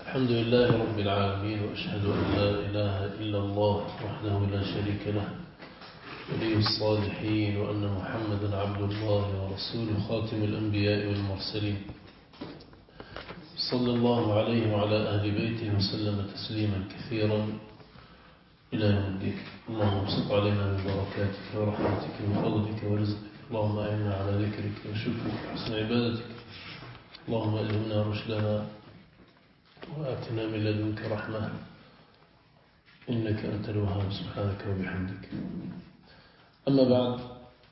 الحمد لله رب العالمين، وأشهد أن لا إله إلا الله وحده لا شريك له ولي الصالحين، وأن محمدا عبد الله ورسوله خاتم الأنبياء والمرسلين، صلى الله عليه وعلى أهل بيته وسلم تسليما كثيرا إلى يوم الدين. اللهم ابسط علينا من بركاتك ورحمتك وفضلك ورزقك، اللهم أعنا على ذكرك وشكرك وحسن عبادتك، اللهم ألهمنا رشدنا وآتنا من لدنك رحمة إنك أنت الوهاب، سبحانك وبحمدك. أما بعد،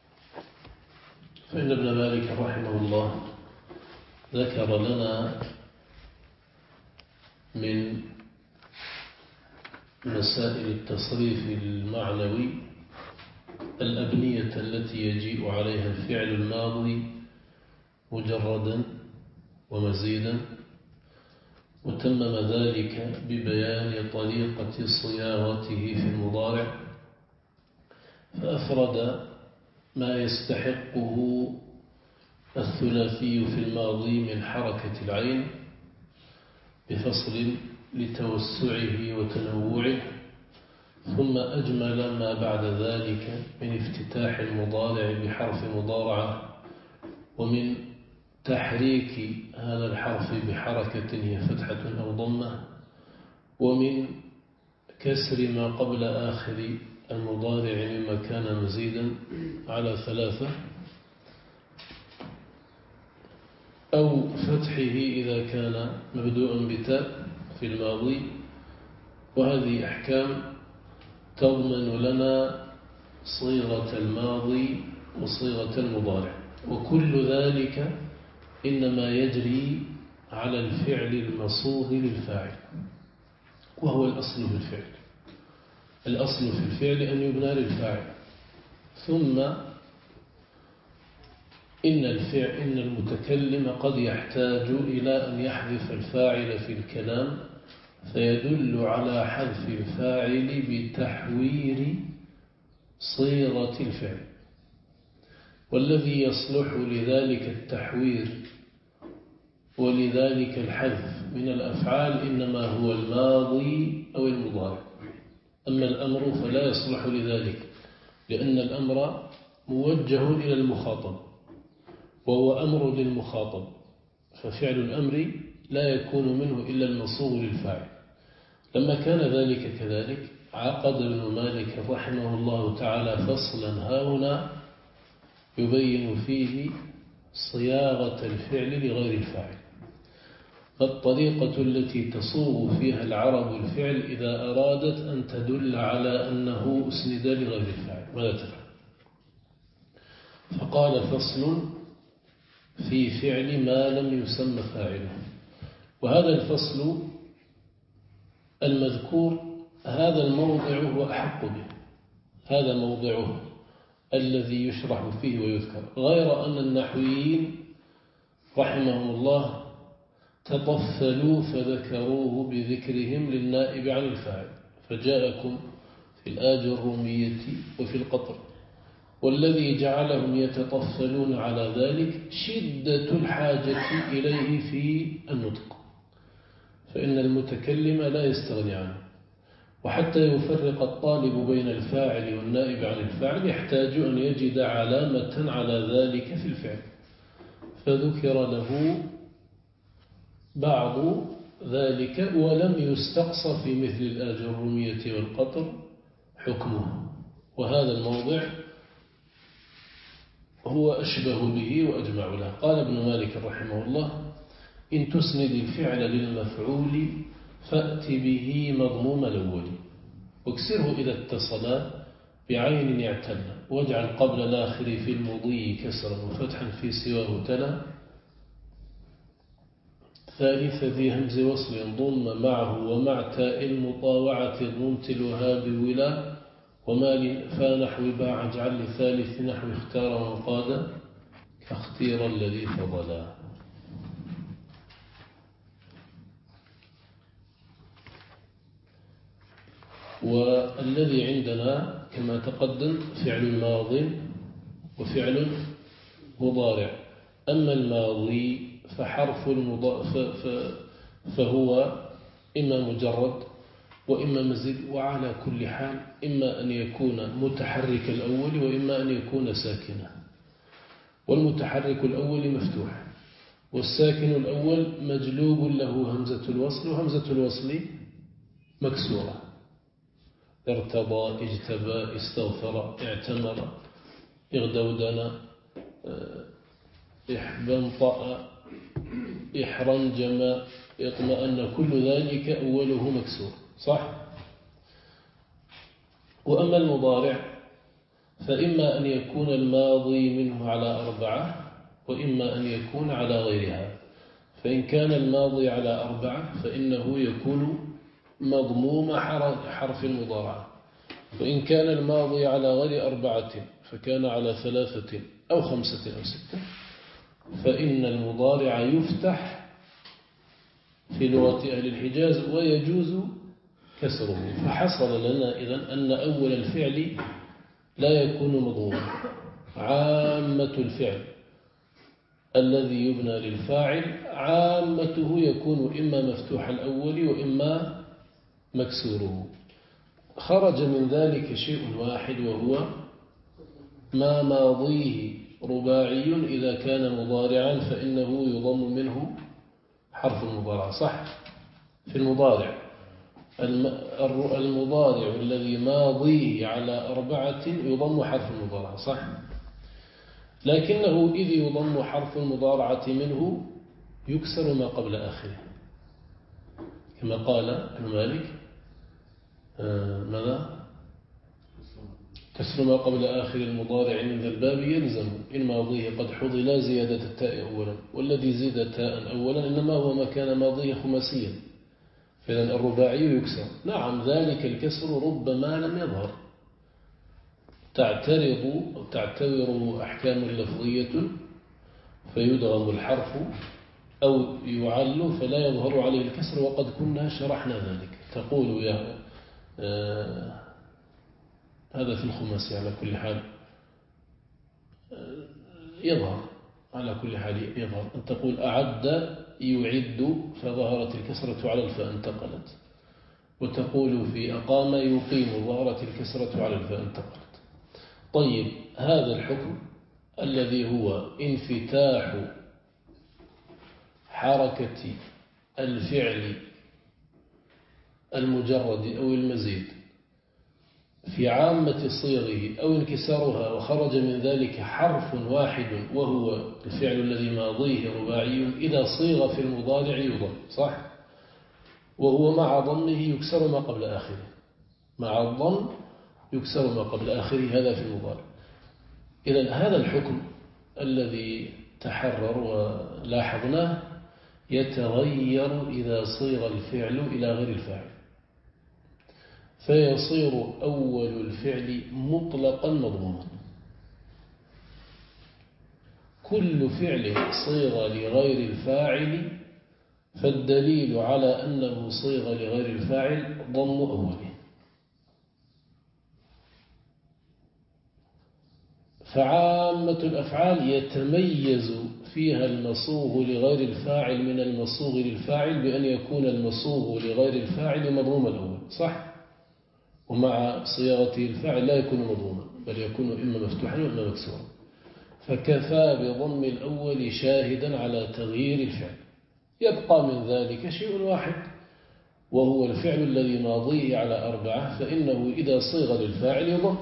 فإن ابن مالك رحمه الله ذكر لنا من مسائل التصريف المعنوي الأبنية التي يجيء عليها الفعل الماضي مجردا ومزيدا، وتمم ذلك ببيان طريقة صياغته في المضارع، فأفرد ما يستحقه الثلاثي في الماضي من حركة العين بفصل لتوسعه وتنوعه، ثم أجمل ما بعد ذلك من افتتاح المضارع بحرف مضارعة، ومن تحريك هذا الحرف بحركة هي فتحة أو ضمة، ومن كسر ما قبل آخر المضارع مما كان مزيدا على 3، أو فتحه إذا كان مبدوءا بتاء في الماضي. وهذه أحكام تضمن لنا صيغة الماضي وصيغة المضارع، وكل ذلك إنما يجري على الفعل المصوغ للفاعل، وهو الأصل في الفعل. الأصل في الفعل أن يبنى للفاعل، ثم إن المتكلم قد يحتاج إلى أن يحذف الفاعل في الكلام، فيدل على حذف الفاعل بتحوير صيغة الفعل، والذي يصلح لذلك التحوير ولذلك الحذف من الأفعال إنما هو الماضي أو المضارع. أما الأمر فلا يصلح لذلك، لأن الأمر موجه إلى المخاطب، وهو أمر للمخاطب، ففعل الأمر لا يكون منه إلا المصوغ للفاعل. لما كان ذلك كذلك، عقد ابن مالك رحمه الله تعالى فصلا هاهنا يبين فيه صياغة الفعل لغير الفاعل، الطريقة التي تصوغ فيها العرب الفعل إذا أرادت أن تدل على أنه أسند لغير الفاعل. ماذا تفعل؟ فقال: فصل في فعل ما لم يسمى فاعله. وهذا الفصل المذكور هذا الموضع هو أحق به، هذا موضعه الذي يشرح فيه ويذكر، غير أن النحويين رحمهم الله تطفلوا فذكروه بذكرهم للنائب عن الفاعل، فجاءكم في الآجرومية وفي القطر، والذي جعلهم يتطفلون على ذلك شدة الحاجة إليه في النطق، فإن المتكلم لا يستغني عنه، وحتى يفرق الطالب بين الفاعل والنائب عن الفاعل يحتاج أن يجد علامة على ذلك في الفعل، فذكر له بعض ذلك، ولم يستقص في مثل الآجرومية والقطر حكمه، وهذا الموضع هو أشبه به وأجمع له. قال ابن مالك رحمه الله: إن تسند الفعل للمفعول فأت به مضموم الأول، واكسره إذا اتصل بعين اعتل، واجعل قبل الآخر في المضي كسرا وفتحا في سواه تلا، ثالث ذي همز وصل ضم معه ومع تاء المطاوعة ضمتلها بولا، ومال فنحو باع اجعل لثالث نحو اختار وانقاد كاختير الذي فضلا. والذي عندنا كما تقدم فعل الماضي وفعل مضارع. أما الماضي فحرف فهو إما مجرد وإما مزيد، وعلى كل حال إما أن يكون متحرك الأول وإما أن يكون ساكنا. والمتحرك الأول مفتوح، والساكن الأول مجلوب له همزة الوصل، وهمزة الوصل مكسورة. ارتضى، اجتبى، استغفر، اعتمر، اغدودنا، احبنطأ، احرنجم، اطمأن، كل ذلك أوله مكسور، صح؟ وأما المضارع فإما أن يكون الماضي منه على 4 وإما أن يكون على غيرها. فإن كان الماضي على 4 فإنه يكون مضموم حرف المضارعة، وإن كان الماضي على غير 4 فكان على 3 أو 5 أو 6 فإن المضارع يفتح في لغة أهل الحجاز ويجوز كسره. فحصل لنا إذن أن أول الفعل لا يكون مضموما. عامة الفعل الذي يبنى للفاعل عامته يكون إما مفتوح الأول وإما مكسوره. خرج من ذلك شيء واحد، وهو ما ماضيه رباعي إذا كان مضارعا فإنه يضم منه حرف المضارع، صح؟ في المضارع المضارع الذي ماضيه على 4 يضم حرف المضارع، صح؟ لكنه إذ يضم حرف المضارعة منه يكسر ما قبل آخره، كما قال ابن مالك ماذا؟ كسر ما قبل آخر المضارع من ذا الباب يلزم إن ماضيه قد حضل زيادة التاء أولا، والذي زيد تاء أولا إنما هو ما كان ماضيه خماسيا، فإذن الرباعي يكسر. نعم، ذلك الكسر ربما لم يظهر، تعتبر أحكام لفظية فيدغم الحرف أو يعل فلا يظهر عليه الكسر، وقد كنا شرحنا ذلك. تقول يا هذا في الخماسي على كل حال يظهر، على كل حال يظهر. أن تقول أعد يعد فظهرت الكسرة على الفاء انتقلت، وتقول في أقام يقيم ظهرت الكسرة على الفاء انتقلت. طيب، هذا الحكم الذي هو انفتاح حركة الفعل المجرد أو المزيد في عامة صيغه أو انكسارها وخرج من ذلك حرف واحد وهو الفعل الذي ماضيه رباعي إذا صيغ في المضارع يضم، صح؟ وهو مع ضمه يكسر ما قبل آخره، مع الضم يكسر ما قبل آخره، هذا في المضارع. إذن هذا الحكم الذي تحرر ولاحظناه يتغير إذا صيغ الفعل إلى غير الفاعل، فيصير أول الفعل مطلقا مضموما. كل فعل صيغ لغير الفاعل فالدليل على أنه صيغ لغير الفاعل ضم أوله. فعامة الأفعال يتميز فيها المصوغ لغير الفاعل من المصوغ للفاعل بأن يكون المصوغ لغير الفاعل مضموم الأول، صح؟ ومع صياغته الفاعل لا يكون مضموما بل يكون إما مفتوحا وإما مكسورا. فكفى بضم الأول شاهدا على تغيير الفعل. يبقى من ذلك شيء واحد وهو الفعل الذي ماضيه على 4 فإنه إذا صيغ للفاعل يضم.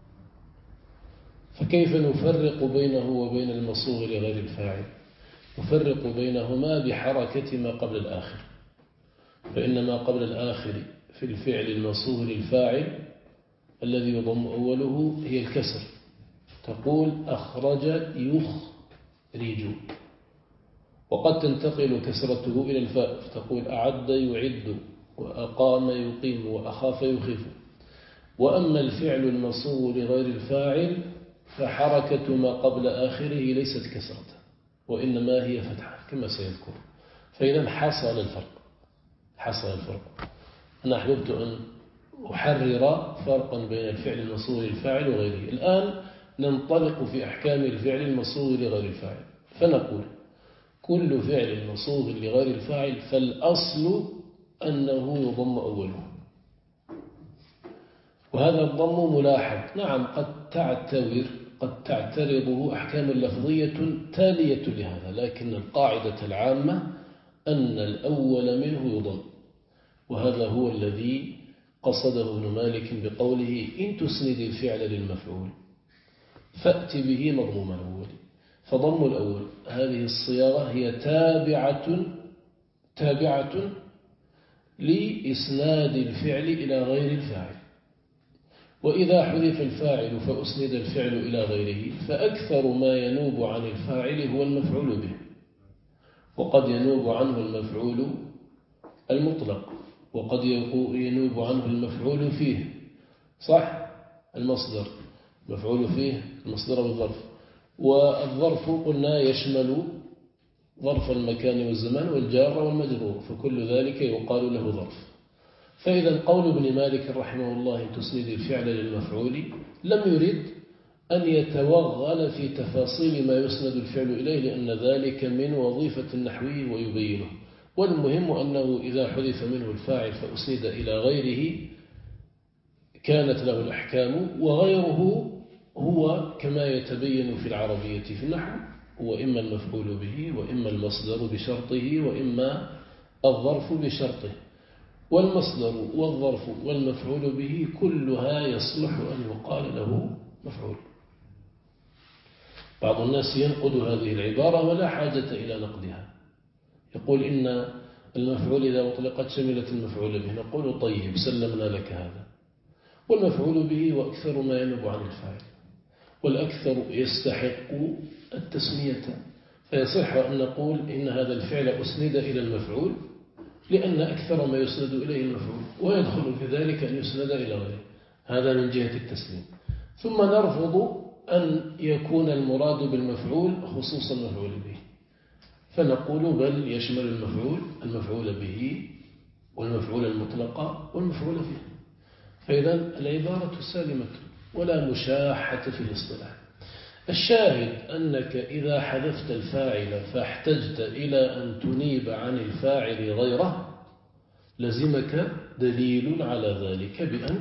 فكيف نفرق بينه وبين المصوغ لغير الفاعل؟ نفرق بينهما بحركة ما قبل الآخر، فإن ما قبل الآخر في الفعل المصوغ للفاعل الذي يضم أوله هي الكسر. تقول أخرج يخرج، وقد تنتقل كسرته إلى الفاء فتقول أعد يعد وأقام يقيم وأخاف يخيف. وأما الفعل المصوغ لغير الفاعل فحركة ما قبل آخره ليست كسرة وإنما هي فتحة كما سيذكر. فإذا حصل الفرق. أنا أحببت أن أحرر فرقا بين الفعل المصوغ للفاعل وغيره. الآن ننطلق في أحكام الفعل المصوغ لغير الفاعل، فنقول كل فعل مصوغ لغير الفاعل فالأصل أنه يضم أوله، وهذا الضم ملاحظ. نعم قد تعترضه أحكام لفظية تالية لهذا، لكن القاعدة العامة أن الأول منه يضم، وهذا هو الذي قصده ابن مالك بقوله إن تسند الفعل للمفعول فأت به مضموم الأول. فضم الأول هذه الصياغة هي تابعة لإسناد الفعل إلى غير الفاعل. وإذا حذف الفاعل فأسند الفعل إلى غيره فأكثر ما ينوب عن الفاعل هو المفعول به، وقد ينوب عنه المفعول المطلق، وقد ينوب عنه المفعول فيه، صح؟ المصدر مفعول فيه المصدر والظرف، والظرف قلنا يشمل ظرف المكان والزمان والجار والمجرور، فكل ذلك يقال له ظرف. فإذا قول ابن مالك رحمه الله تسند الفعل للمفعول لم يرد أن يتوغل في تفاصيل ما يسند الفعل إليه، لأن ذلك من وظيفة النحوي ويبينه. والمهم أنه إذا حذف منه الفاعل فأسند إلى غيره كانت له الأحكام، وغيره هو كما يتبين في العربية في النحو هو إما المفعول به وإما المصدر بشرطه وإما الظرف بشرطه، والمصدر والظرف والمفعول به كلها يصلح أن يقال له مفعول. بعض الناس ينقد هذه العبارة ولا حاجة إلى نقدها، يقول إن المفعول إذا أطلقت شملت المفعول به، نقول طيب سلمنا لك هذا، والمفعول به وأكثر ما ينوب عن الفاعل، والأكثر يستحق التسمية، فيصح أن نقول إن هذا الفعل أسند إلى المفعول لأن أكثر ما يسند إليه المفعول، ويدخل في ذلك أن يسند إلى غيره، هذا من جهة التسليم. ثم نرفض أن يكون المراد بالمفعول خصوص المفعول به، فنقول بل يشمل المفعول به والمفعول المطلق والمفعول فيه. فإذا العبارة سالمة ولا مشاحة في الاصطلاح. الشاهد أنك إذا حذفت الفاعل فاحتجت إلى أن تنيب عن الفاعل غيره لزمك دليل على ذلك بأن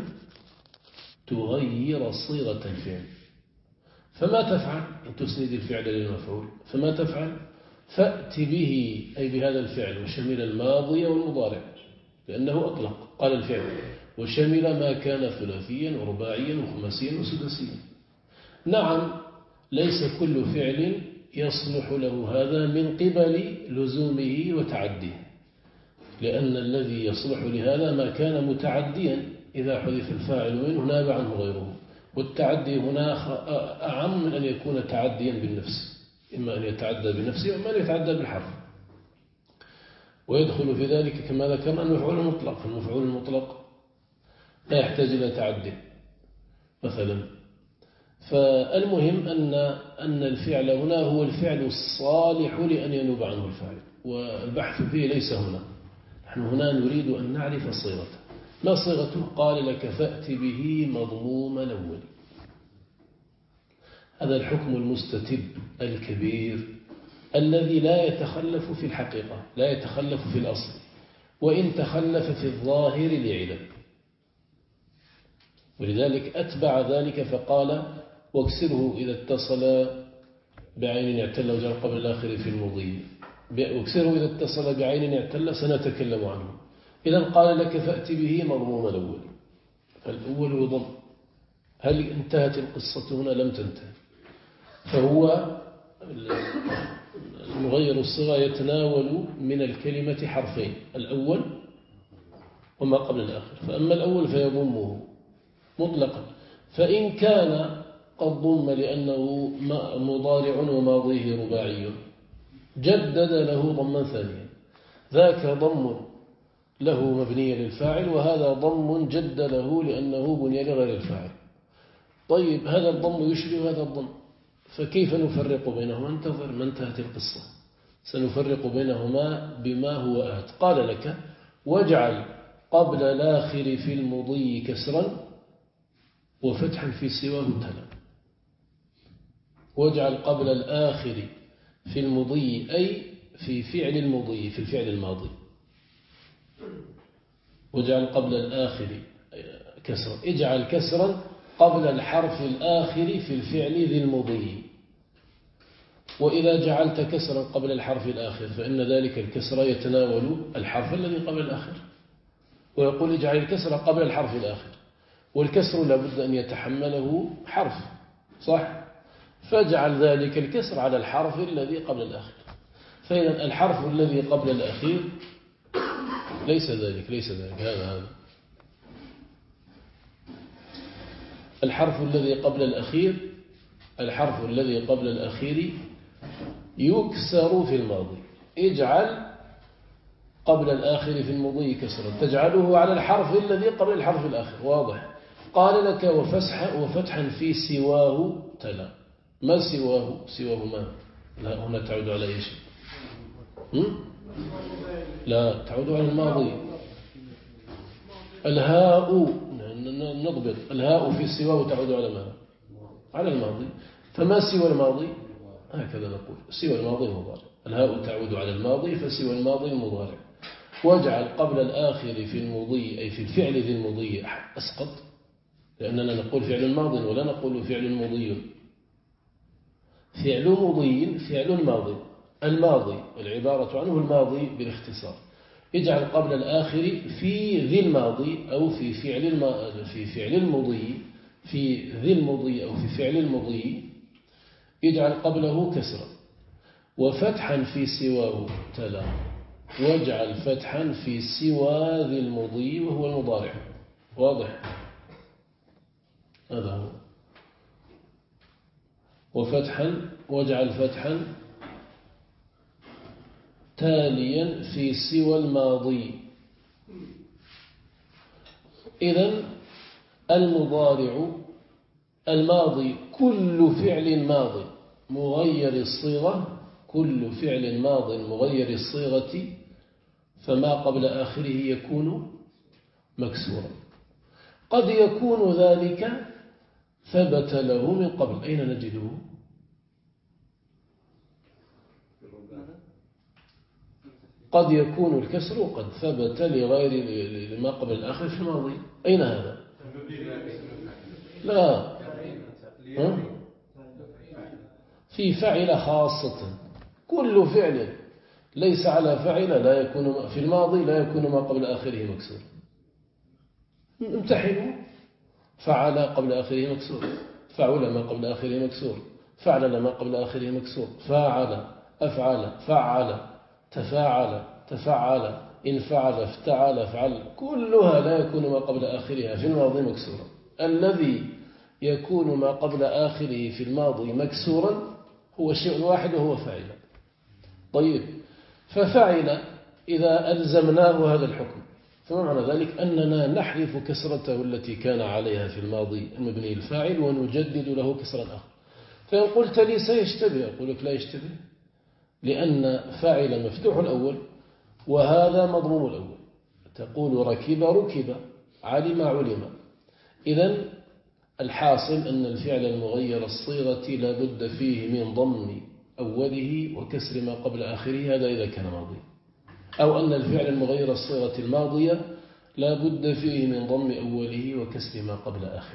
تغير صيغة الفعل. فما تفعل إن تسند الفعل للمفعول؟ فما تفعل؟ فأت به أي بهذا الفعل، وشمل الماضي والمضارع لأنه أطلق قال الفعل، وشمل ما كان ثلاثيا ورباعيا وخماسيا وسداسيا. نعم ليس كل فعل يصلح له هذا من قبل لزومه وتعديه، لأن الذي يصلح لهذا ما كان متعديا إذا حذف الفاعل منه ناب عنه غيره، والتعدي هنا أعم من أن يكون تعديا بالنفس، إما أن يتعدى بنفسه وإما أن يتعدى بالحرف. ويدخل في ذلك كما ذكرنا المفعول المطلق، فالمفعول المطلق لا يحتاج إلى تعدي مثلا. فالمهم أن الفعل هنا هو الفعل الصالح لأن ينوب عنه الفاعل، والبحث فيه ليس هنا. نحن هنا نريد أن نعرف صيغته. ما صيغته؟ قال لك فأت به مضموم الأول. هذا الحكم المستتب الكبير الذي لا يتخلف في الحقيقة، لا يتخلف في الأصل، وإن تخلف في الظاهر لعلم. ولذلك أتبع ذلك فقال واكسره إذا اتصل بعين اعتل وجر قبل الآخر في المضي. واكسره إذا اتصل بعين اعتل سنتكلم عنه. إذا قال لك فأت به مضموم الأول، فالأول يضم. هل انتهت القصة هنا؟ لم تنتهي. فهو المغير الصيغة يتناول من الكلمة حرفين، الأول وما قبل الآخر. فأما الأول فيضمه مطلقا، فإن كان قد ضم لأنه مضارع وماضيه رباعي جدد له ضما ثانيا، ذاك ضم له مبني للفاعل، وهذا ضم جد له لأنه بني لغير الفاعل. طيب هذا الضم يشبه هذا الضم، فكيف نفرق بينهما؟ انتظر ما انتهت القصة، سنفرق بينهما بما هو آت. قال لك واجعل قبل الآخر في المضي كسرا وفتحا في سواه تلا. واجعل قبل الآخر في المضي أي في فعل المضي، في الفعل الماضي. واجعل قبل الآخر كسرا. اجعل كسرا قبل الحرف الآخر في الفعل ذي المضي. وإذا جعلت كسرا قبل الحرف الآخر فإن ذلك الكسر يتناول الحرف الذي قبل الآخر. ويقول اجعل الكسر قبل الحرف الآخر، والكسر لابد أن يتحمله حرف، صح؟ فاجعل ذلك الكسر على الحرف الذي قبل الآخر. فإذا الحرف الذي قبل الأخير ليس ذلك هذا الحرف الذي قبل الأخير يكسر في الماضي. اجعل قبل الآخر في المضي كسرا تجعله على الحرف الذي قبل الحرف الآخر. واضح؟ قال لك وفتحا في سواه تلا. ما سواه ما؟ لا، هنا تعود على ايش؟ لا، تعود على الماضي. الهاء، نضبط، الهاء في سواه تعود على ماذا؟ على الماضي. فما سوى الماضي؟ هكذا نقول سوى الماضي المضارع. الهاء تعود على الماضي، فسوى الماضي المضارع. واجعل قبل الآخر في المضي أي في الفعل ذي المضي أسقط، لأننا نقول فعل ماض ولا نقول فعل مضي. فعل مضي فعل ماضي، الماضي العبارة عنه الماضي بالاختصار. اجعل قبل الآخر في ذي الماضي أو في فعل المضي، في ذي المضي أو في فعل المضي، اجعل قبله كسرا وفتحا في سواه تلا. واجعل فتحا في سوى ذي المضي وهو المضارع. واضح؟ هذا هو. واجعل فتحا تاليا في سوى الماضي. إذن الماضي كل فعل ماض مغير الصيغة، كل فعل ماض مغير الصيغة فما قبل آخره يكون مكسورا. قد يكون ذلك ثبت له من قبل. أين نجده؟ قد يكون الكسر قد ثبت لغير ما قبل الآخر في الماضي. أين هذا؟ لا، في فعل خاصة. كل فعل ليس على فعل لا يكون في الماضي لا يكون ما قبل آخره مكسور. امتحنوا. فعل قبل آخره مكسور، فعل ما قبل آخره مكسور، فعل ما قبل آخره مكسور، فاعل، أفعل، فعل، تفاعل، تفعل، إن فعل، افتعل، افعل، كلها لا يكون ما قبل آخرها في الماضي مكسورا. الذي يكون ما قبل آخره في الماضي مكسورا هو شيء واحد وهو فاعل. طيب، ففعل إذا ألزمناه هذا الحكم فما معنى ذلك؟ أننا نحذف كسرته التي كان عليها في الماضي المبني الفاعل ونجدد له كسرا آخر. فإن قلت لي سيشتبه، أقول لك لا يشتبه، لأن فاعل مفتوح الأول وهذا مضموم الأول. تقول ركب، علم. إذن الحاصل أن الفعل المغير الصيغة لا بد فيه من ضم أوله وكسر ما قبل آخره، هذا إذا كان ماضي. أو أن الفعل المغير الصيغة الماضية لا بد فيه من ضم أوله وكسر ما قبل آخره.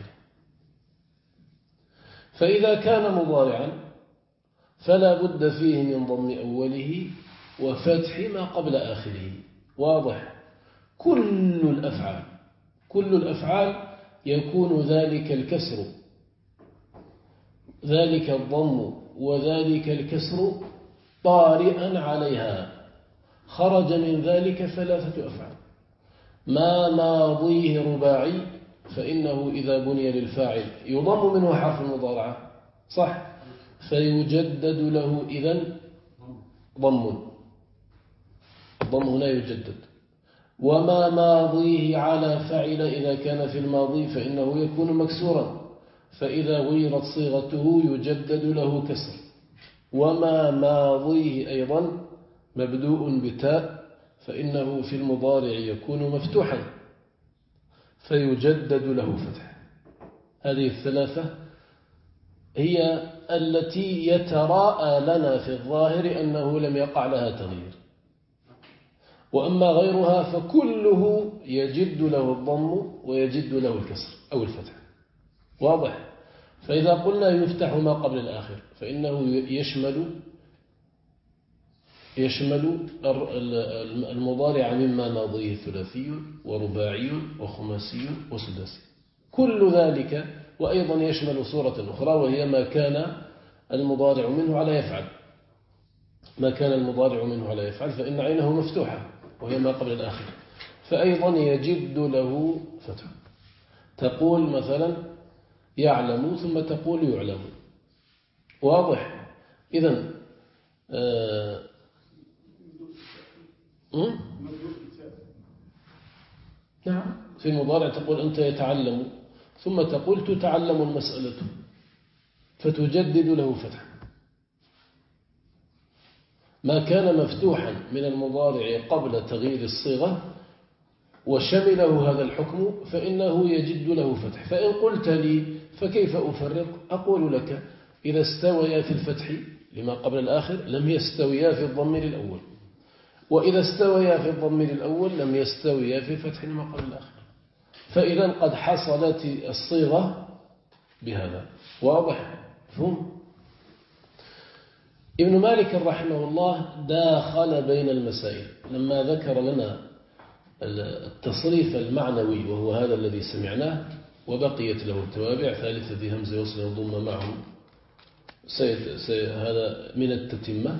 فإذا كان مضارعا فلا بد فيه من ضم أوله وفتح ما قبل آخره. واضح؟ كل الأفعال يكون ذلك الكسر، ذلك الضم وذلك الكسر طارئا عليها. خرج من ذلك ثلاثة أفعال. ما ماضيه رباعي فإنه إذا بني للفاعل يضم منه حرف المضارعة، صح؟ فيجدد له إذن ضم هنا يجدد. وما ماضيه على فعل إذا كان في الماضي فإنه يكون مكسورا، فإذا غيرت صيغته يجدد له كسر. وما ماضيه أيضا مبدوء بتاء فإنه في المضارع يكون مفتوحا فيجدد له فتح. هذه الثلاثة هي التي يتراءى لنا في الظاهر أنه لم يقع لها تغيير. وأما غيرها فكله يجد له الضم ويجد له الكسر أو الفتح. واضح؟ فإذا قلنا يفتح ما قبل الآخر فإنه يشمل المضارع مما ماضيه ثلاثي ورباعي وخماسي وسداسي كل ذلك، وأيضا يشمل صورة أخرى وهي ما كان المضارع منه على يفعل. ما كان المضارع منه على يفعل فإن عينه مفتوحة وهي ما قبل الآخر، فأيضا يجد له فتح. تقول مثلا يعلم ثم تقول يعلم. واضح؟ إذن نعم، في المضارع تقول أنت يتعلم ثم تقول تتعلم المسألة فتجدد له فتح. ما كان مفتوحا من المضارع قبل تغيير الصيغة وشمله هذا الحكم فإنه يجد له فتح. فإن قلت لي فكيف أفرق؟ أقول لك إذا استويا في الفتح لما قبل الآخر لم يستويا في الضمير الأول، وإذا استويا في الضمير الأول لم يستويا في الفتح لما قبل الآخر، فإذا قد حصلت الصيغة بهذا. واضح؟ فهم؟ ابن مالك رحمه الله داخل بين المسائل لما ذكر لنا التصريف المعنوي وهو هذا الذي سمعناه وبقيت له التوابع ثالثة ذي همزة وصل وضم معه هذا من التتمة.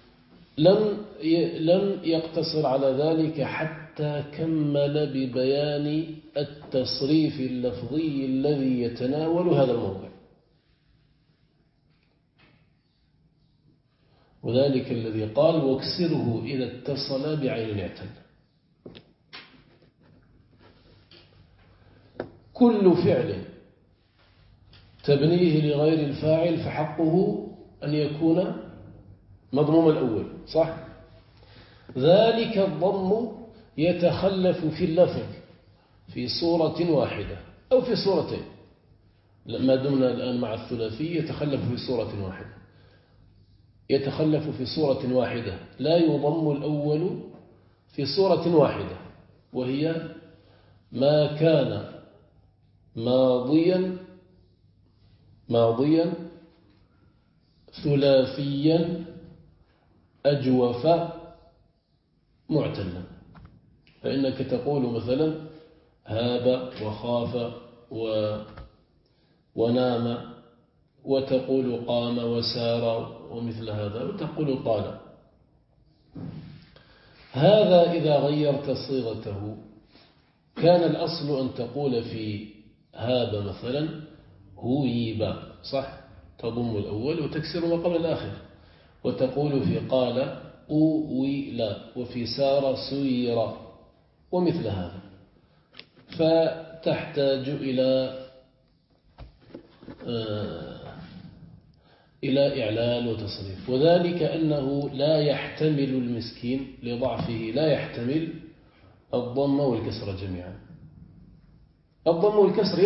لم يقتصر على ذلك حتى كمل ببيان التصريف اللفظي الذي يتناول هذا الموضوع، وذلك الذي قال واكسره إذا اتصل بعين اعتل. كل فعل تبنيه لغير الفاعل فحقه أن يكون مضموم الأول، صح؟ ذلك الضم يتخلف في اللفظ في صورة واحدة أو في صورتين. ما دمنا الآن مع الثلاثي يتخلف في صورة واحدة، يتخلف في صورة واحدة لا يضم الأول في صورة واحدة، وهي ما كان ماضيا ثلاثيا أجوف معتلا. فإنك تقول مثلا هاب وخاف ونام، وتقول قام وسار ومثل هذا، وتقول طال. هذا إذا غيرت صيغته كان الأصل أن تقول في هاب مثلا هويب، صح؟ تضم الأول وتكسر ما قبل الآخر، وتقول في قال أويلا، وفي سار سير ومثل هذا. فتحتاج إلى إعلال وتصريف، وذلك أنه لا يحتمل المسكين لضعفه لا يحتمل الضم والكسر جميعا. الضم والكسر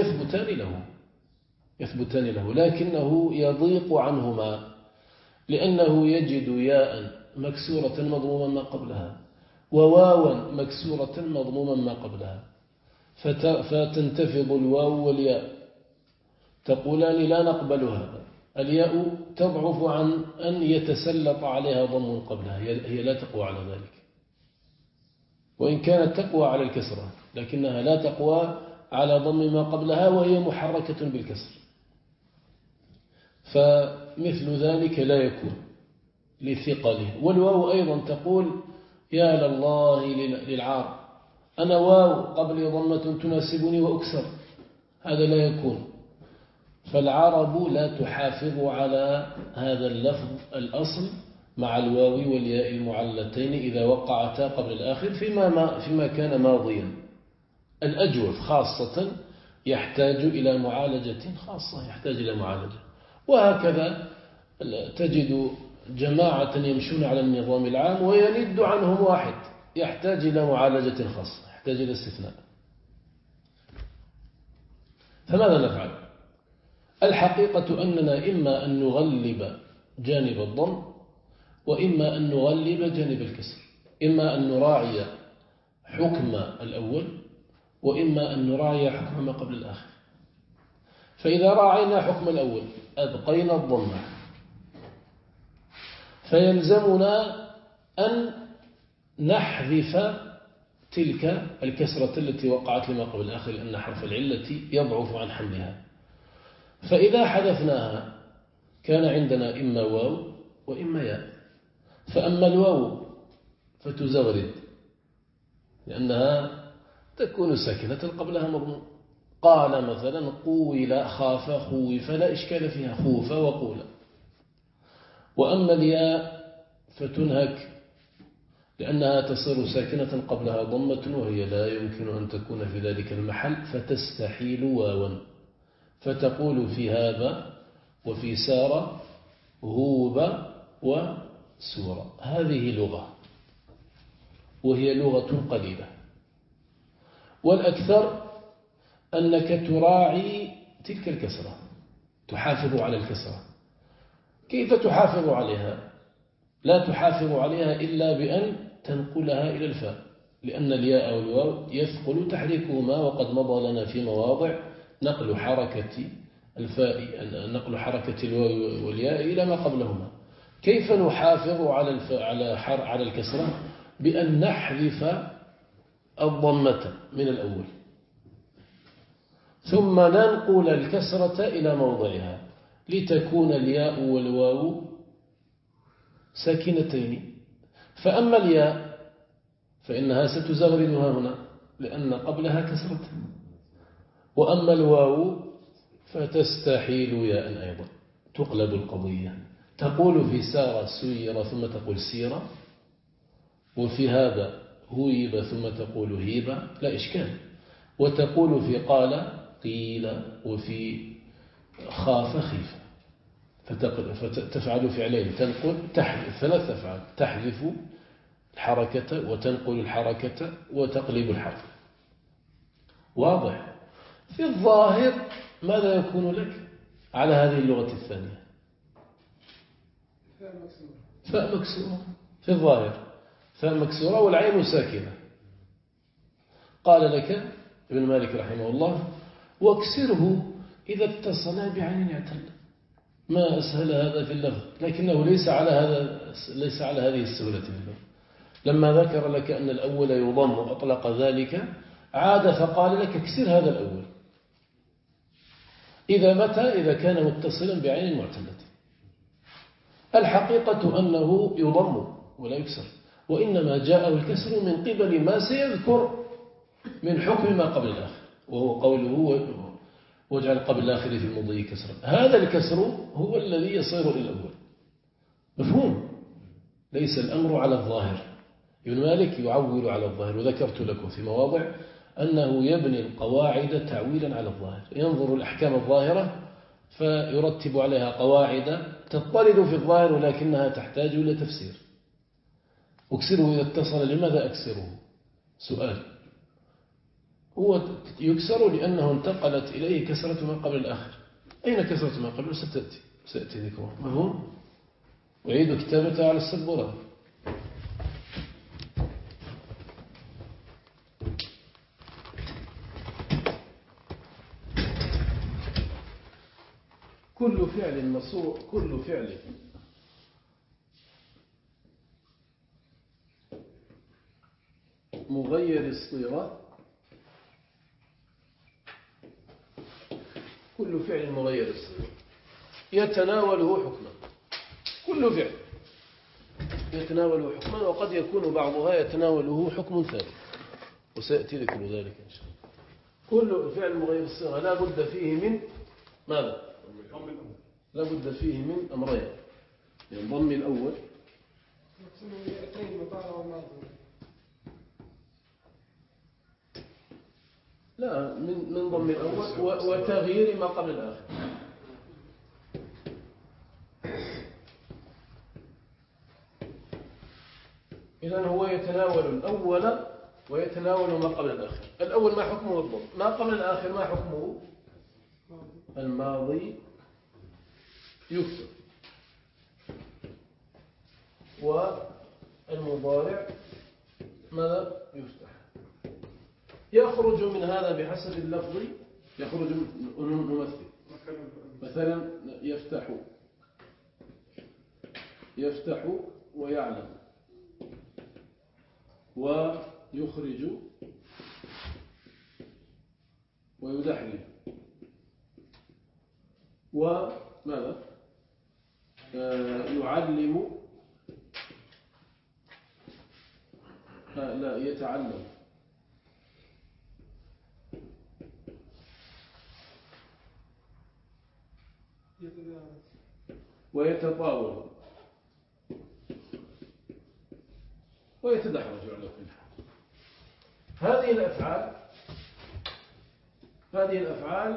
يثبتان له لكنه يضيق عنهما، لأنه يجد ياء مكسورة مضموما ما قبلها وواوا مكسورة مضموما ما قبلها، فتنتفض الواو والياء، تقولان لا نقبل هذا. الياء تضعف عن أن يتسلط عليها ضم قبلها، هي لا تقوى على ذلك، وإن كانت تقوى على الكسرة لكنها لا تقوى على ضم ما قبلها وهي محركة بالكسر. فمثل ذلك لا يكون لثقله. والواو أيضا تقول يا لله للعار، أنا واو قبل ضمة تناسبني وأكسر، هذا لا يكون. فالعرب لا تحافظ على هذا اللفظ الأصل مع الواو والياء المعلتين إذا وقعتا قبل الآخر فيما كان ماضيا. الأجوف خاصة يحتاج إلى معالجة خاصة، يحتاج إلى معالجة. وهكذا تجد جماعة يمشون على النظام العام ويند عنهم واحد يحتاج إلى معالجة خاصة، يحتاج إلى استثناء. فماذا نفعل؟ الحقيقة أننا إما أن نغلب جانب الضم وإما أن نغلب جانب الكسر. إما أن نراعي حكم الأول وإما أن نراعي حكم ما قبل الآخر. فإذا راعينا حكم الأول أبقينا الضمة، فيلزمنا أن نحذف تلك الكسرة التي وقعت لما قبل الآخر، لأن حرف العلة يضعف عن حملها. فإذا حذفناها كان عندنا إما واو وإما ياء. فأما الواو فتزغرد لأنها تكون ساكنة قبلها مضموم. قال مثلا قول خاف خوف لا إشكال فيها، خوف وقول. وأما الياء فتنهك لأنها تصير ساكنة قبلها ضمة وهي لا يمكن أن تكون في ذلك المحل، فتستحيل واوا، فتقول في هذا وفي سار هوب وسورة. هذه لغة وهي لغة قليلة، والأكثر أنك تراعي تلك الكسرة، تحافظ على الكسرة. كيف تحافظ عليها؟ لا تحافظ عليها إلا بأن تنقلها إلى الفاء، لأن الياء والواو يثقل تحريكهما، وقد مضى لنا في مواضع نقل حركة الفاء، نقل حركة الواو والياء إلى ما قبلهما. كيف نحافظ على الكسرة؟ بأن نحذف الضمة من الأول ثم ننقل الكسرة إلى موضعها لتكون الياء والواو ساكنتين. فأما الياء فإنها ستزغردها هنا لأن قبلها كسرة، وأما الواو فتستحيل ياء أيضا، تقلب القضية. تقول في سار سير ثم تقول سيرة، وفي هذا هيب ثم تقول هيبة لا إشكال، وتقول في قال قيل، وفي خاف خيف. فتفعل فعلين، تنقل تحذف، ثلاث أفعال: تحذف الحركة وتنقل الحركة وتقلب الحرف. واضح؟ في الظاهر ماذا يكون لك على هذه اللغة الثانية؟ فاء مكسورة في الظاهر، فاء مكسورة والعين ساكنة. قال لك ابن مالك رحمه الله: واكسره إذا اتصل بعين اعتل. ما أسهل هذا في اللفظ، لكنه ليس على هذه السهولة في اللفظ. لما ذكر لك أن الأول يضم أطلق ذلك، عاد فقال لك اكسر هذا الأول. إذا كان متصلا بعين معتلة. الحقيقة أنه يضم ولا يكسر، وإنما جاءه الكسر من قبل ما سيذكر من حكم ما قبل الآخر، وهو قوله واجعل قبل الآخر في المضي كسرا. هذا الكسر هو الذي يصير إلى الأول. مفهوم؟ ليس الأمر على الظاهر. ابن مالك يعول على الظاهر، وذكرت لكم في مواضع أنه يبني القواعد تعويلا على الظاهر، ينظر الأحكام الظاهرة فيرتب عليها قواعد تضطرد في الظاهر ولكنها تحتاج إلى تفسير. أكسره إذا اتصل، لماذا أكسره؟ سؤال. هو يكسر لأنه انتقلت إليه كسرة ما قبل الآخر. أين كسرة ما قبل؟ سأتي ذكرها. مفهوم؟ أعيد كتابتها على السبورة. كل فعل مصروع، كل فعل مغير الصيغة، كل فعل مغير الصيغة يتناوله حكما. كل فعل يتناوله حكما، وقد يكون بعضها يتناوله حكم ثاني، وسيأتي ذكر ذلك إن شاء الله. كل فعل مغير الصيغة لا بد فيه من ماذا؟ لا بد فيه من أمرين: من ضم الأول لا من ضم الأول وتغيير ما قبل الآخر. إذن هو يتناول الأول ويتناول ما قبل الآخر. الأول ما حكمه الضم، ما قبل الآخر ما حكمه؟ الماضي يكسر، والمضارع ماذا يفتح؟ يخرج من هذا بحسب اللفظ، يخرج نمثل مثلا يفتح ويعلم، ويخرج ويدحرج، وماذا يعلم، لا يتعلم، ويتطاول، ويتدحرج على كل حال. هذه الأفعال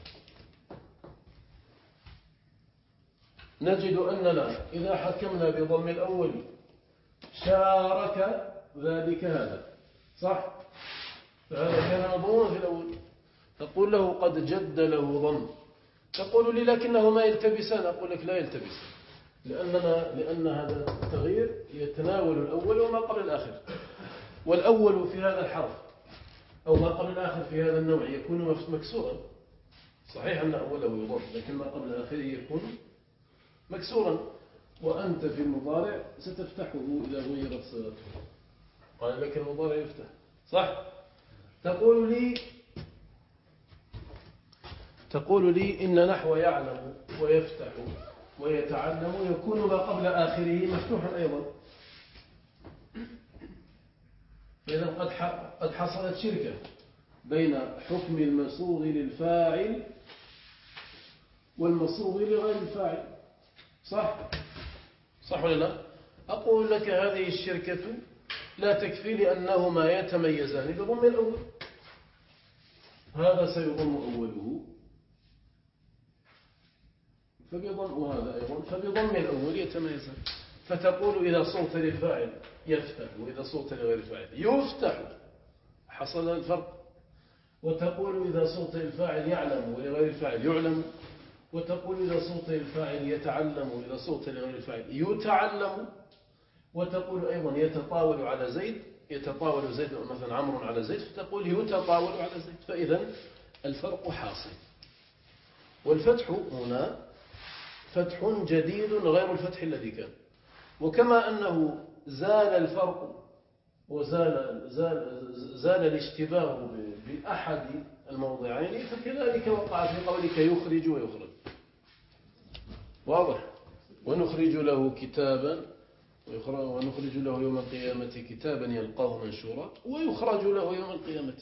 نجد أننا إذا حكمنا بضم الأول شارك ذلك هذا، صح؟ فهذا كان مضموما في الأول، تقول له قد جد له ضم، تقول لي لكنه ما يلتبسان، أقول لك لا يلتبس، لأن هذا التغيير يتناول الأول وما قبل الآخر، والأول في هذا الحرف أو ما قبل الآخر في هذا النوع يكون مكسورا، صحيح أن أوله يضم، لكن ما قبل الآخر يكون مكسورا، وأنت في المضارع ستفتحه إذا غيرت صيغته، قال لك المضارع يفتح، صح؟ تقول لي إن نحو يعلم ويفتح ويتعلم يكون ما قبل آخره مفتوحا أيضا. إذا قد حصلت شركة بين حكم المصوغ للفاعل والمصوغ لغير الفاعل، صح ولا لا؟ أقول لك هذه الشركة لا تكفي لأنهما يتميزان بضم الأول، هذا سيضم أوله وهذا أيضا فبضم الأول يتميزان، فتقول إذا صوت للفاعل يفتح وإذا صوت لغير الفاعل يفتح، حصل الفرق. وتقول إذا صوت الفاعل يعلم ولغير الفاعل يعلم، وتقول إذا صوت الفاعل يتعلم وإذا صوت لغير الفاعل يتعلم، وتقول أيضا يتطاول على زيد، يتطاول زيد مثلا عمرو على زيد، فتقول يتطاول على زيد، فإذا الفرق حاصل. والفتح هنا فتح جديد غير الفتح الذي كان، وكما أنه زال الفرق زال الاشتباه بأحد الموضعين، فكذلك وقع في قولك يخرج ويخرج، واضح؟ ونخرج له كتابا، ونخرج له يوم القيامة كتابا يلقاه منشورا، ويخرج له يوم القيامة.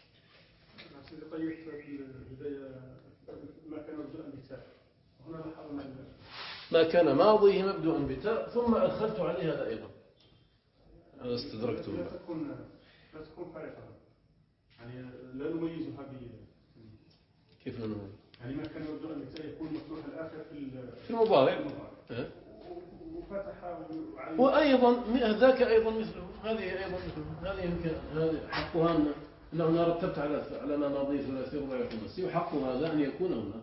ما كان ماضيه مبدوءا بتاء ثم أدخلت عليه هذا أيضا، هذا استدركته. لا تكون فارقة، يعني لا نميزها كيف نميز؟ يعني ما كان مبدوءا بتاء يكون مفتوح الآخر في المضارع، وفتح وأيضا ذاك أيضا مثله، هذه أيضا مثله، هذه يمكن هذه حقها أنه أنا رتبت على ما ماضي ثلاثي رباعي خماسي، وحق هذا أن يكون هنا.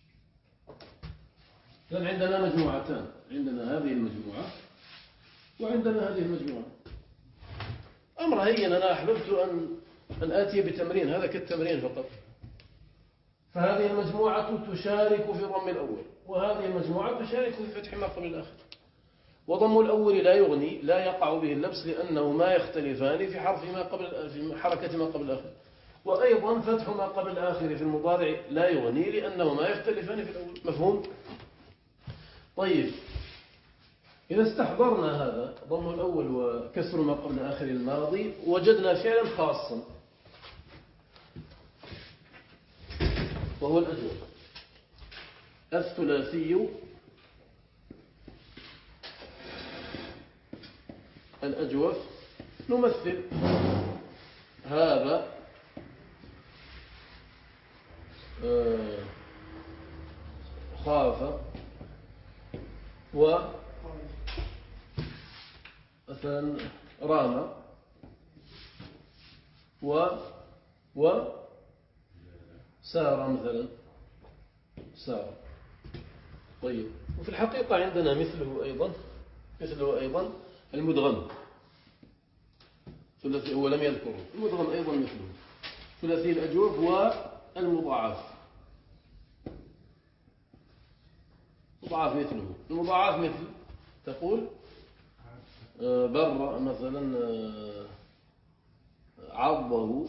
لأن عندنا مجموعتان، عندنا هذه المجموعة وعندنا هذه المجموعة. أمر هين، أنا أحببت أن آتي بتمرين، هذا كالتمرين فقط. فهذه المجموعة تشارك في ضم الأول، وهذه المجموعة تشارك في فتح ما قبل الآخر. وضم الأول لا يغني، لا يقع به اللبس، لأنه ما يختلفان في في حركة ما قبل الآخر. وأيضا فتح ما قبل الآخر في المضارع لا يغني، لأنه ما يختلفان في الأول. مفهوم؟ طيب، إذا استحضرنا هذا ضم الأول وكسر ما قبل آخر الماضي، وجدنا فعلا خاصا وهو الأجوف الثلاثي الأجوف. نمثل هذا خاف، مثلا رام، سار مثلا سار. طيب، وفي الحقيقة عندنا مثله أيضا المدغم، ثلاثي هو لم يذكره. المدغم أيضا مثله. ثلاثي الأجوف والمضاعف. مضاعف مثله. المضاعف مثل تقول بر مثلا عضه،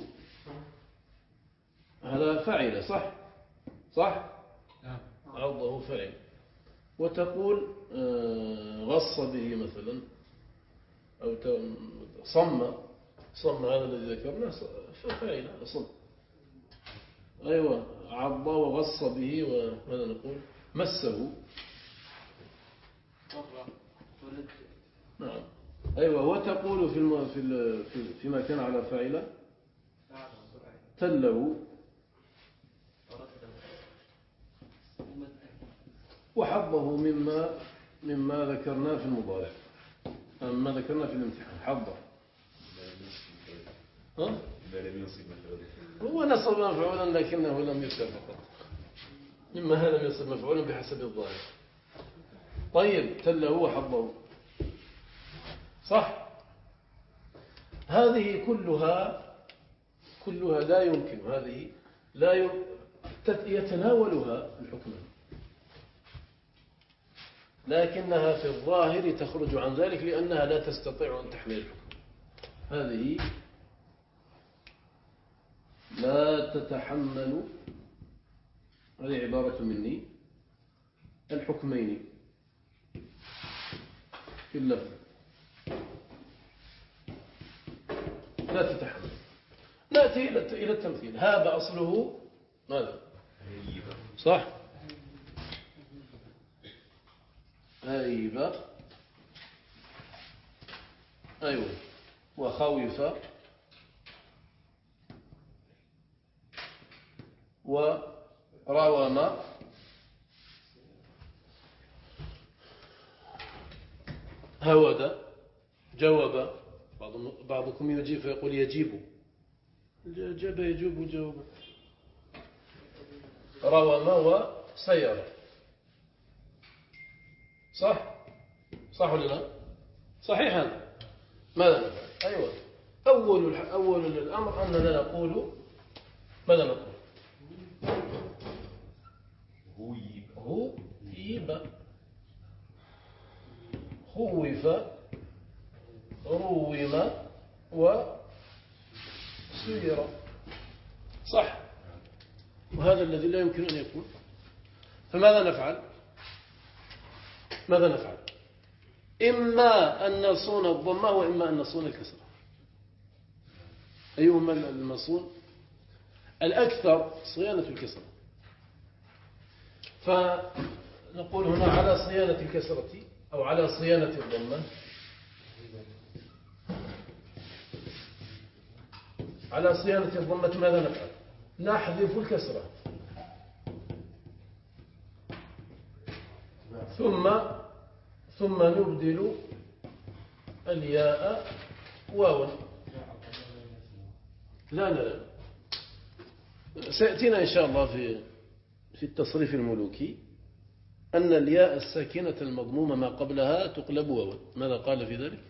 هذا فعل صح؟ صح؟ عضه فعل. وتقول غص به مثلا، أو صم هذا الذي ذكرناه فعل صم. أيوة، عض وغص به، وماذا نقول؟ مسه. نعم. أيوة. وتقول فيما كان على فاعله تله وحظه مما ذكرناه في المضارع، مما ذكرنا في الامتحان. حظه هو نصب مفعولا لكنه لم يذكر فقط، مما هذا لم يصب مفعولا بحسب الظاهر. طيب، تله وحظه صح. هذه كلها لا يمكن، هذه لا يتناولها الحكمان، لكنها في الظاهر تخرج عن ذلك لأنها لا تستطيع أن تحمل الحكم. هذه لا تتحمل، هذه عبارة مني، الحكمين في اللفظ، لا تتحمل. نأتي إلى التمثيل. هذا أصله ماذا؟ صح؟ هيبة. أيوة. وخوف وروم هود جواب. بعضكم يجيب فيقول يجيب، جاب يجوب جواب. روم وسير. صح ولا لا؟ صحيح هذا. ماذا نفعل؟ أيوة. أول الأمر أننا نقول ماذا نقول؟ هيب، خوف، روم وسير. صح. وهذا الذي لا يمكن أن يكون. فماذا نفعل؟ إما أن نصون الضمة وإما أن نصون الكسرة. أيهما المصون؟ الأكثر صيانة الكسرة. فنقول هنا على صيانة الكسرة أو على صيانة الضمة. على صيانة الضمة ماذا نفعل؟ نحذف الكسرة ثم نبدل الياء واوا. لا سيأتينا إن شاء الله في التصريف الملوكي أن الياء الساكنة المضمومة ما قبلها تقلب واوا. ماذا قال في ذلك؟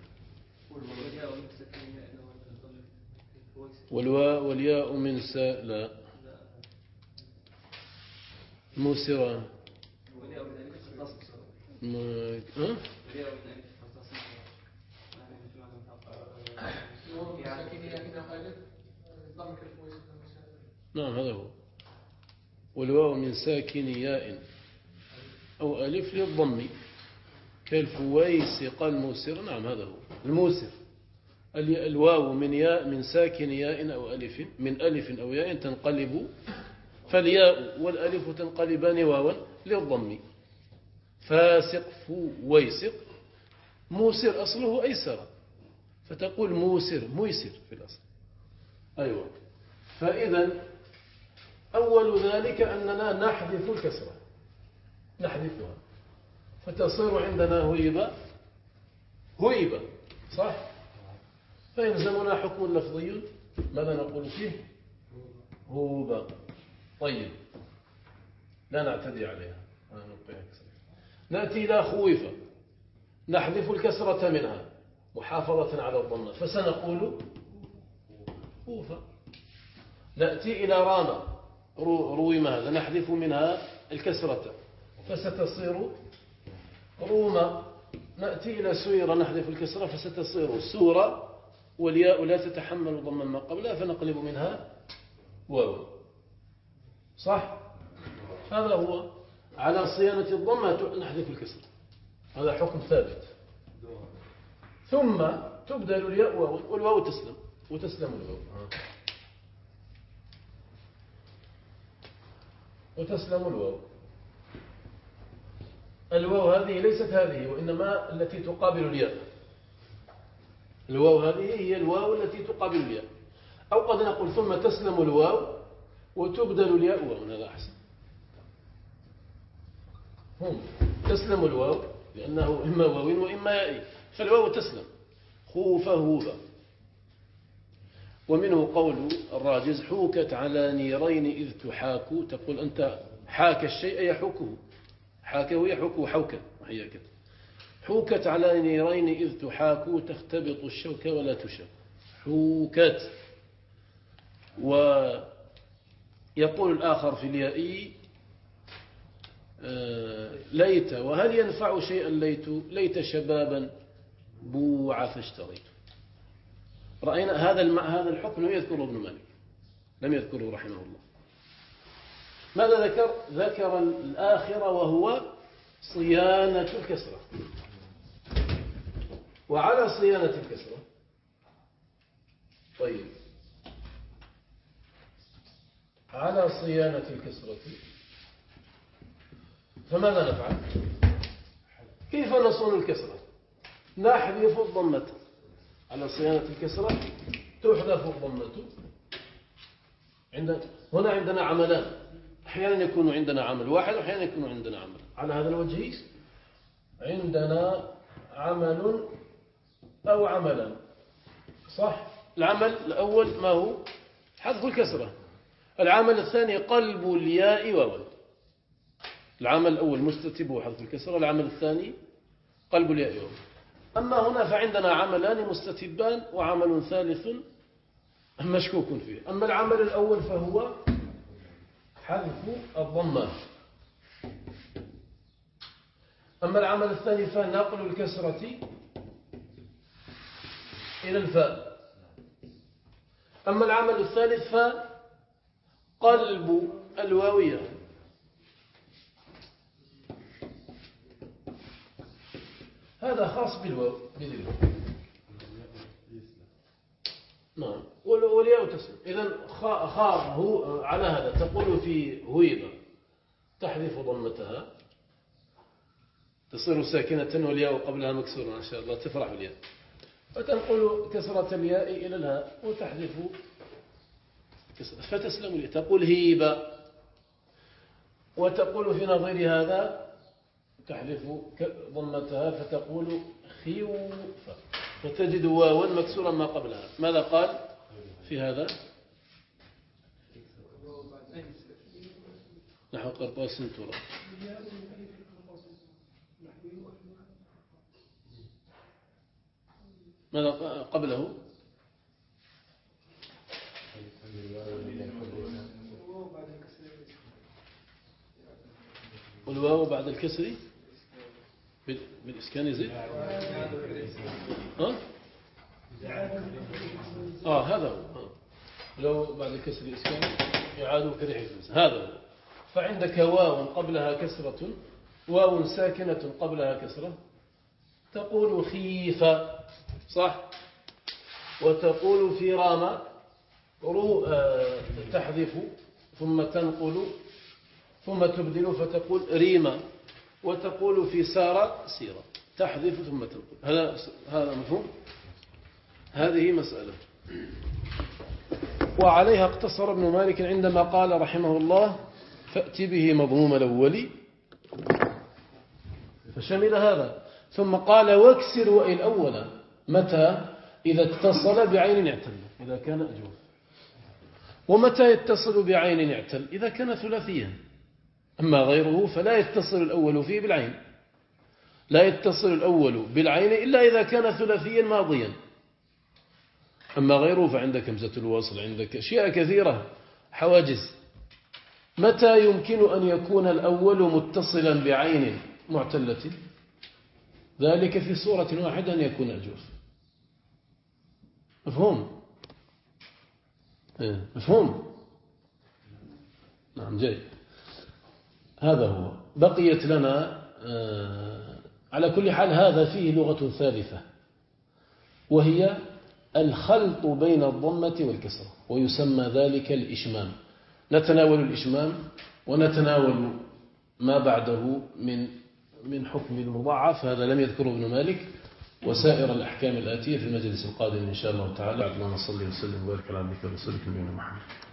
والياء من لا موسرة نعم هذا هو. والواو من ساكن ياء أو ألف للضم كالفويسق الموسر. نعم هذا هو الموسر. الواو من ساكن ياء أو ألف، من ألف أو ياء تنقلب، فالياء والألف تنقلبان واوا للضم. فاسق فويسق. موسر أصله أيسر، فتقول موسر ميسر في الأصل. أيوة. فإذا أول ذلك أننا نحذف الكسرة، نحذفها فتصير عندنا هيبة صح؟ فيلزمنا حكم لفظي ماذا نقول فيه؟ هوبة. طيب لا نعتدي عليها. نأتي إلى خوفة، نحذف الكسرة منها محافظة على الضمة، فسنقول كوفة. نأتي إلى راما رويم، هذا نحذف منها الكسرة فستصير روما. نأتي إلى سويرة نحذف الكسرة فستصير سورة، والياء لا تتحمل ضما ما قبلها فنقلب منها واو. صح؟ هذا هو على صيانة الضمة نحذف الكسرة، هذا حكم ثابت. ثم تبدل الياء واو والواو تسلم وتسلم الواو وتسلم الواو. الواو هذه ليست هذه، وإنما التي تقابل الياء. الواو هذه هي الواو التي تقابل الياء، أو قد نقول ثم تسلم الواو وتبدل الياء واو، هذا أحسن. هم تسلم الواو لأنه إما واو وإما ياء، فالواو تسلم خوف هوبة. ومنه قول الراجز حوكت على نيرين إذ تحاك، تقول أنت حاك الشيء يحوكه، حاكه يحوكه حوكا وحياك. حوكت على نيرين إذ تحاك تختبط الشوك ولا تشاك. حوكت. ويقول الآخر في الياء ليت، وهل ينفع شيئا ليت شبابا بوع فاشتريت. رأينا هذا الحكم لم يذكره ابن مالك، لم يذكره رحمه الله. ماذا ذكر؟ ذكر الآخرة وهو صيانة الكسرة. وعلى صيانة الكسرة طيب، على صيانة الكسرة فماذا نفعل؟ كيف نصون الكسرة؟ نحذف الضمة. على صيانة الكسرة تحذف الضمة. هنا عندنا عملان، أحيانا يكون عندنا عمل واحد وأحيانا يكون عندنا عمل. على هذا الوجه عندنا عمل أو عملان. صح؟ العمل الأول ما هو؟ حذف الكسرة. العمل الثاني قلب الياء واو. العمل الأول مستتب وحذف الكسرة، العمل الثاني قلب الياء واو. أما هنا فعندنا عملان مستتبان وعمل ثالث مشكوك فيه. أما العمل الأول فهو حذف الضمة، أما العمل الثاني فنقل الكسرة إلى الفاء، أما العمل الثالث فقلب الواوية. هذا خاص بالواو بذلك. نعم، والياء تسلم. إذن خاء هو على هذا تقول في هويبة تحذف ضمتها تصير ساكنة والياء قبلها مكسورة إن شاء الله تفرح الياء، فتنقل كسرة الياء إلى الهاء وتحذف فتسلم الياء. تقول هيبة، وتقول في نظير هذا تحذف ضمتها فتقول خيوفة، وتجد واوا مكسورا ما قبلها. ماذا قال في هذا؟ نحو قرطاس ترى. ماذا قبله؟ والواو بعد الكسر بالإسكان يزيد. هذا هو. لو بعد الكسر الإسكان يعاد كريح هذا هو. فعندك واو قبلها كسرة، واو ساكنة قبلها كسرة، تقول خيفة. صح؟ وتقول في راما تحذف ثم تنقل ثم تبدل فتقول ريما، وتقول في سارة سيرة تحذف ثم تنقل. هذا مفهوم؟ هذه مسألة. وعليها اقتصر ابن مالك عندما قال رحمه الله فأتي به مضموم الأول فشمل هذا. ثم قال واكسر وإن الأول متى؟ إذا اتصل بعين اعتل، إذا كان أجوف. ومتى يتصل بعين اعتل؟ إذا كان ثلاثيا. أما غيره فلا يتصل الأول فيه بالعين، لا يتصل الأول بالعين إلا إذا كان ثلاثيا ماضيا. أما غيره فعندك همزة الوصل، عندك أشياء كثيرة حواجز. متى يمكن أن يكون الأول متصلا بعين معتلة؟ ذلك في صورة واحدة أن يكون الجوف. مفهوم؟ مفهوم؟ نعم جيد. هذا هو. بقيت لنا على كل حال هذا فيه لغة ثالثة، وهي الخلط بين الضمة والكسرة، ويسمى ذلك الإشمام. نتناول الإشمام ونتناول ما بعده من حكم المضاعف، هذا لم يذكره ابن مالك، وسائر الأحكام الآتية في المجلس القادم إن شاء الله تعالى. اللهم صل وسلم وبارك على عبدك ورسولك نبينا محمد.